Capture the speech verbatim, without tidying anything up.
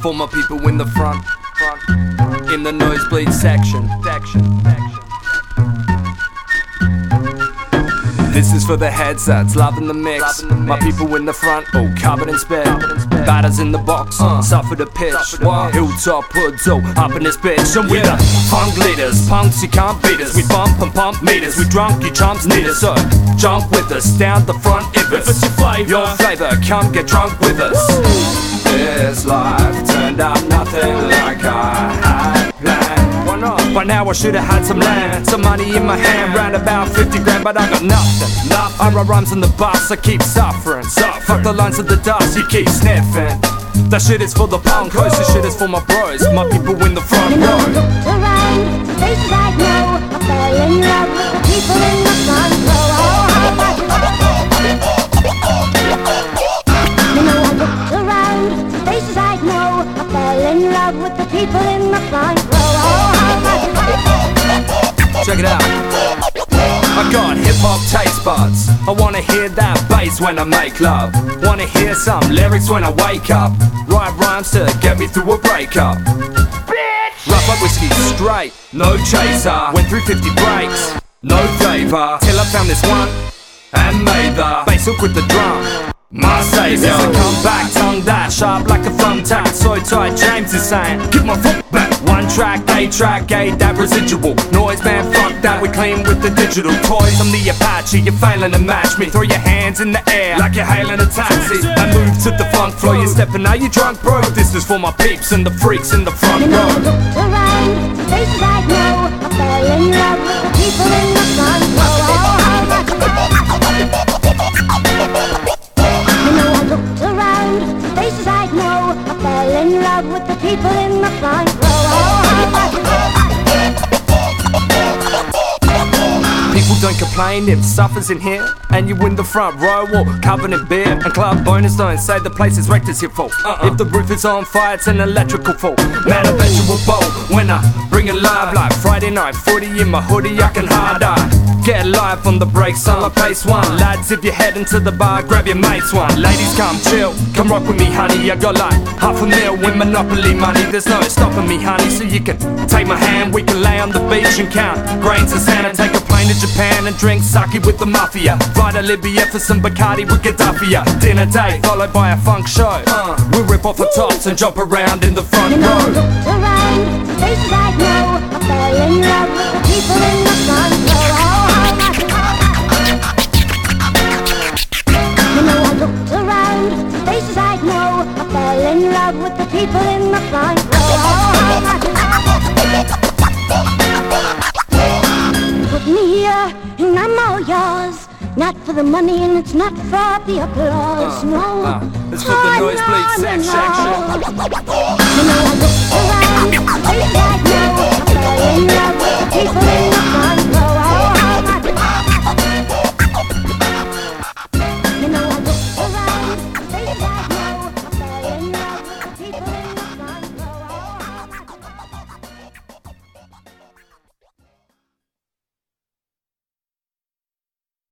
For my people in the front, front, in the nosebleed section, section, section. This is for the headsets, loving the mix. Loving the mix. My people in the front, all covered in spit. Batters in the box, uh, suffer the pitch. Wow. Hilltop hoods, oh, up in this bitch. And yeah. we the funk leaders, punks you can't beat us. We bump and pump meters, we drunk, you chumps need us. So jump with us, down the front if it's, if it's your flavor. Your flavor, come get drunk with us. Woo. This life turned out nothing like I had planned. Why not? By now I should have had some land, some money in my hand, round about fifty grand, but I got nothing. Nothing. I write rhymes on the bus, I keep suffering. suffering. Fuck the lines of the dust, you keep sniffing. That shit is for the punk, this shit is for my bros, my people in the front you know, row. I looked around, the faces I know, I fell in love with the people in the front row. You know, I looked around, the faces I know, I fell in love with the people in the front row. Check it out. I got hip-hop taste buds. I wanna hear that bass when I make love. Wanna hear some lyrics when I wake up. Write rhymes to get me through a breakup. Bitch! Rough up whiskey straight, no chaser. Went through fifty breaks, no favor. Till I found this one and made the bass hook with the drum. My savior. This is a comeback, tongue that sharp like a thumbtack. So tight, James is saying, give my foot back. One track, A track, A that residual noise, man, fuck that, we clean with the digital toys. I'm the Apache, you're failing to match me. Throw your hands in the air like you're hailing a taxi. I move to the funk flow, you're stepping out, you drunk, bro. This is for my peeps and the freaks in the front you know, row. I looked around, the faces I know, I fell in love with the people in the front row. You know, I looked around, the faces I know, I fell in love with the people in the front row. People don't complain if suffers in here and you in the front row or covered in beer. And club bonus don't say the place is wrecked, it's your fault. uh-uh. If the roof is on fire, it's an electrical fault. Man, I bet you a bowl when I bring it live. Like Friday night footy in my hoodie, I can hard eye. Get live on the breaks, on my pace one. Lads, if you're heading to the bar, grab your mates one. Ladies, come chill, come rock with me, honey. I got like half a mil with Monopoly money. There's no stopping me, honey, so you can take my hand. We can lay on the beach and count grains of sand and take a plane to Japan and drink sake with the mafia. Fly to Libya for some Bacardi with Gaddafi. Dinner date followed by a funk show. uh, We'll rip off the tops and jump around in the front you know, row. I looked around, the faces I know, I fell in love with the people in the front row. You know, I looked around, the faces I know, I fell in love with the people in the front row. Put me here and I'm all yours. Not for the money and it's not for the applause, uh, no. uh, It's for the oh, nosebleed no, sex no, section. no. You know, I looked around, the faces I know,